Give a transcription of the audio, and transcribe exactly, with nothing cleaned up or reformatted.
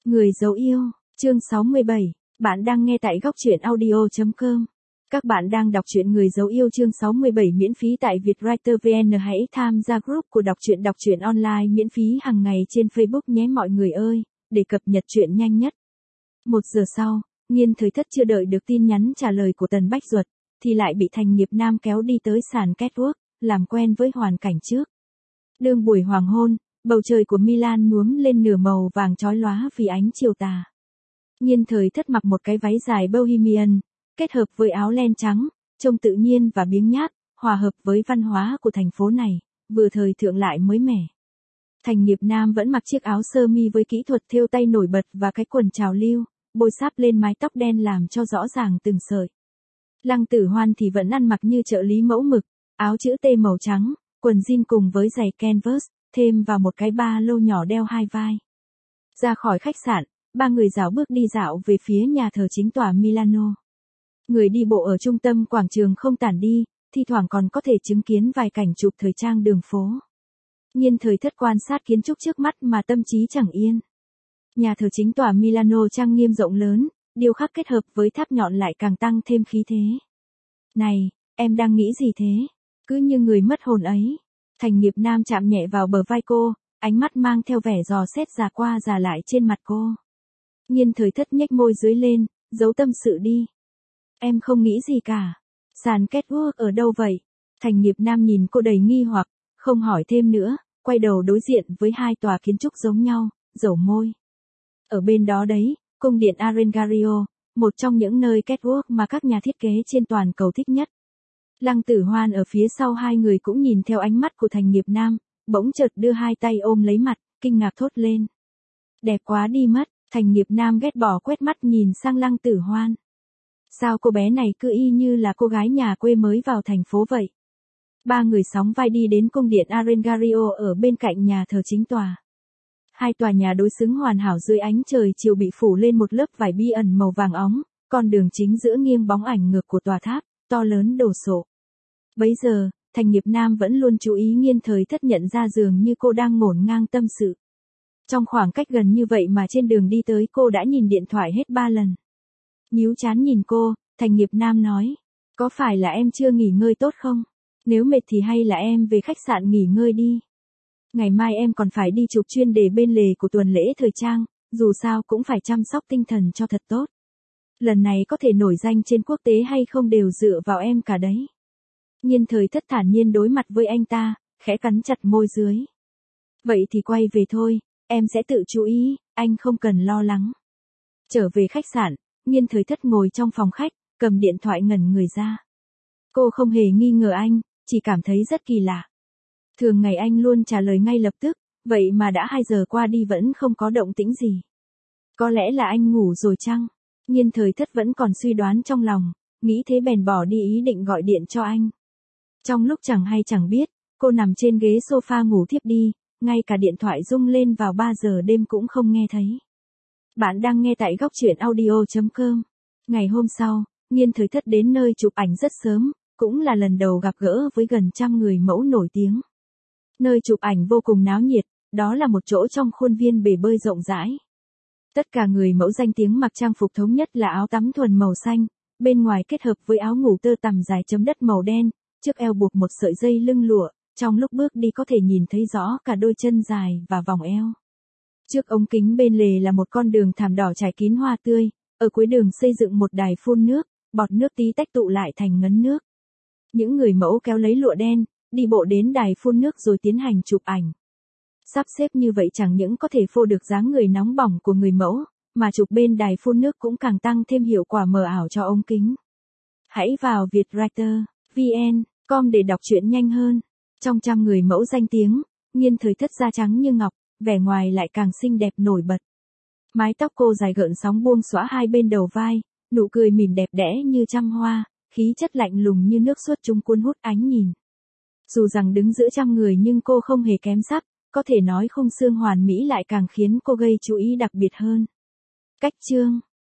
Người dấu yêu, chương sáu mươi bảy, bạn đang nghe tại góc truyện audio chấm com. Các bạn đang đọc truyện Người dấu yêu chương sáu mươi bảy miễn phí tại Vietwriter vê en. Hãy tham gia group của đọc truyện đọc truyện online miễn phí hàng ngày trên Facebook nhé mọi người ơi, để cập nhật truyện nhanh nhất. Một giờ sau, Nghiên Thời Thất chưa đợi được tin nhắn trả lời của Tần Bách Duật, thì lại bị Thành Nghiệp Nam kéo đi tới sàn catwalk, làm quen với hoàn cảnh trước. Đương buổi hoàng hôn, bầu trời của Milan nhuốm lên nửa màu vàng chói lóa vì ánh chiều tà. Nghiên Thời Thất mặc một cái váy dài bohemian, kết hợp với áo len trắng, trông tự nhiên và biếng nhác, hòa hợp với văn hóa của thành phố này, vừa thời thượng lại mới mẻ. Thành Nghiệp Nam vẫn mặc chiếc áo sơ mi với kỹ thuật thêu tay nổi bật và cái quần trào lưu, bôi sáp lên mái tóc đen làm cho rõ ràng từng sợi. Lăng Tử Hoan thì vẫn ăn mặc như trợ lý mẫu mực, áo chữ T màu trắng, quần jean cùng với giày canvas, thêm vào một cái ba lô nhỏ đeo hai vai. Ra khỏi khách sạn, ba người rảo bước đi dạo về phía nhà thờ chính tòa Milano. Người đi bộ ở trung tâm quảng trường không tản đi, thi thoảng còn có thể chứng kiến vài cảnh chụp thời trang đường phố. Nghiên Thời Thất quan sát kiến trúc trước mắt mà tâm trí chẳng yên. Nhà thờ chính tòa Milano trang nghiêm rộng lớn, điêu khắc kết hợp với tháp nhọn lại càng tăng thêm khí thế. Này, em đang nghĩ gì thế? Cứ như người mất hồn ấy. Thành Nghiệp Nam chạm nhẹ vào bờ vai cô, ánh mắt mang theo vẻ dò xét dà qua dà lại trên mặt cô. Nghiên Thời Thất nhếch môi dưới lên, giấu tâm sự đi. Em không nghĩ gì cả. Sàn catwalk ở đâu vậy? Thành Nghiệp Nam nhìn cô đầy nghi hoặc, không hỏi thêm nữa, quay đầu đối diện với hai tòa kiến trúc giống nhau, dầu môi. Ở bên đó đấy, cung điện Arengario, một trong những nơi catwalk mà các nhà thiết kế trên toàn cầu thích nhất. Lăng Tử Hoan ở phía sau hai người cũng nhìn theo ánh mắt của Thành Nghiệp Nam, bỗng chợt đưa hai tay ôm lấy mặt, kinh ngạc thốt lên. Đẹp quá đi mất, Thành Nghiệp Nam ghét bỏ quét mắt nhìn sang Lăng Tử Hoan. Sao cô bé này cứ y như là cô gái nhà quê mới vào thành phố vậy? Ba người sóng vai đi đến cung điện Arengario ở bên cạnh nhà thờ chính tòa. Hai tòa nhà đối xứng hoàn hảo dưới ánh trời chiều bị phủ lên một lớp vải bi ẩn màu vàng óng, con đường chính giữa nghiêng bóng ảnh ngược của tòa tháp, to lớn đồ sộ. Bấy giờ, Thành Nghiệp Nam vẫn luôn chú ý Nghiên Thời Thất nhận ra dường như cô đang ngổn ngang tâm sự. Trong khoảng cách gần như vậy mà trên đường đi tới cô đã nhìn điện thoại hết ba lần. Nhíu chán nhìn cô, Thành Nghiệp Nam nói, có phải là em chưa nghỉ ngơi tốt không? Nếu mệt thì hay là em về khách sạn nghỉ ngơi đi. Ngày mai em còn phải đi chụp chuyên đề bên lề của tuần lễ thời trang, dù sao cũng phải chăm sóc tinh thần cho thật tốt. Lần này có thể nổi danh trên quốc tế hay không đều dựa vào em cả đấy. Nghiên Thời Thất thản nhiên đối mặt với anh ta, khẽ cắn chặt môi dưới. Vậy thì quay về thôi, em sẽ tự chú ý, anh không cần lo lắng. Trở về khách sạn, Nghiên Thời Thất ngồi trong phòng khách, cầm điện thoại ngẩn người ra. Cô không hề nghi ngờ anh, chỉ cảm thấy rất kỳ lạ. Thường ngày anh luôn trả lời ngay lập tức, vậy mà đã hai giờ qua đi vẫn không có động tĩnh gì. Có lẽ là anh ngủ rồi chăng? Nghiên Thời Thất vẫn còn suy đoán trong lòng, nghĩ thế bèn bỏ đi ý định gọi điện cho anh. Trong lúc chẳng hay chẳng biết, cô nằm trên ghế sofa ngủ thiếp đi, ngay cả điện thoại rung lên vào ba giờ đêm cũng không nghe thấy. Bạn đang nghe tại góc truyện audio chấm com. Ngày hôm sau, Nghiên Thời Thất đến nơi chụp ảnh rất sớm, cũng là lần đầu gặp gỡ với gần trăm người mẫu nổi tiếng. Nơi chụp ảnh vô cùng náo nhiệt, đó là một chỗ trong khuôn viên bể bơi rộng rãi. Tất cả người mẫu danh tiếng mặc trang phục thống nhất là áo tắm thuần màu xanh, bên ngoài kết hợp với áo ngủ tơ tằm dài chấm đất màu đen, trước eo buộc một sợi dây lưng lụa, trong lúc bước đi có thể nhìn thấy rõ cả đôi chân dài và vòng eo. Trước ống kính bên lề là một con đường thảm đỏ trải kín hoa tươi, ở cuối đường xây dựng một đài phun nước, bọt nước tí tách tụ lại thành ngấn nước. Những người mẫu kéo lấy lụa đen, đi bộ đến đài phun nước rồi tiến hành chụp ảnh. Sắp xếp như vậy chẳng những có thể phô được dáng người nóng bỏng của người mẫu, mà chụp bên đài phun nước cũng càng tăng thêm hiệu quả mờ ảo cho ống kính. Hãy vào Vietwriter vê en chấm com để đọc truyện nhanh hơn. Trong trăm người mẫu danh tiếng, Nghiên Thời Thất da trắng như ngọc, vẻ ngoài lại càng xinh đẹp nổi bật. Mái tóc cô dài gợn sóng buông xõa hai bên đầu vai, nụ cười mỉm đẹp đẽ như trăm hoa, khí chất lạnh lùng như nước suốt chúng cuốn hút ánh nhìn. Dù rằng đứng giữa trăm người nhưng cô không hề kém sắc, có thể nói khung xương hoàn mỹ lại càng khiến cô gây chú ý đặc biệt hơn. Cách chương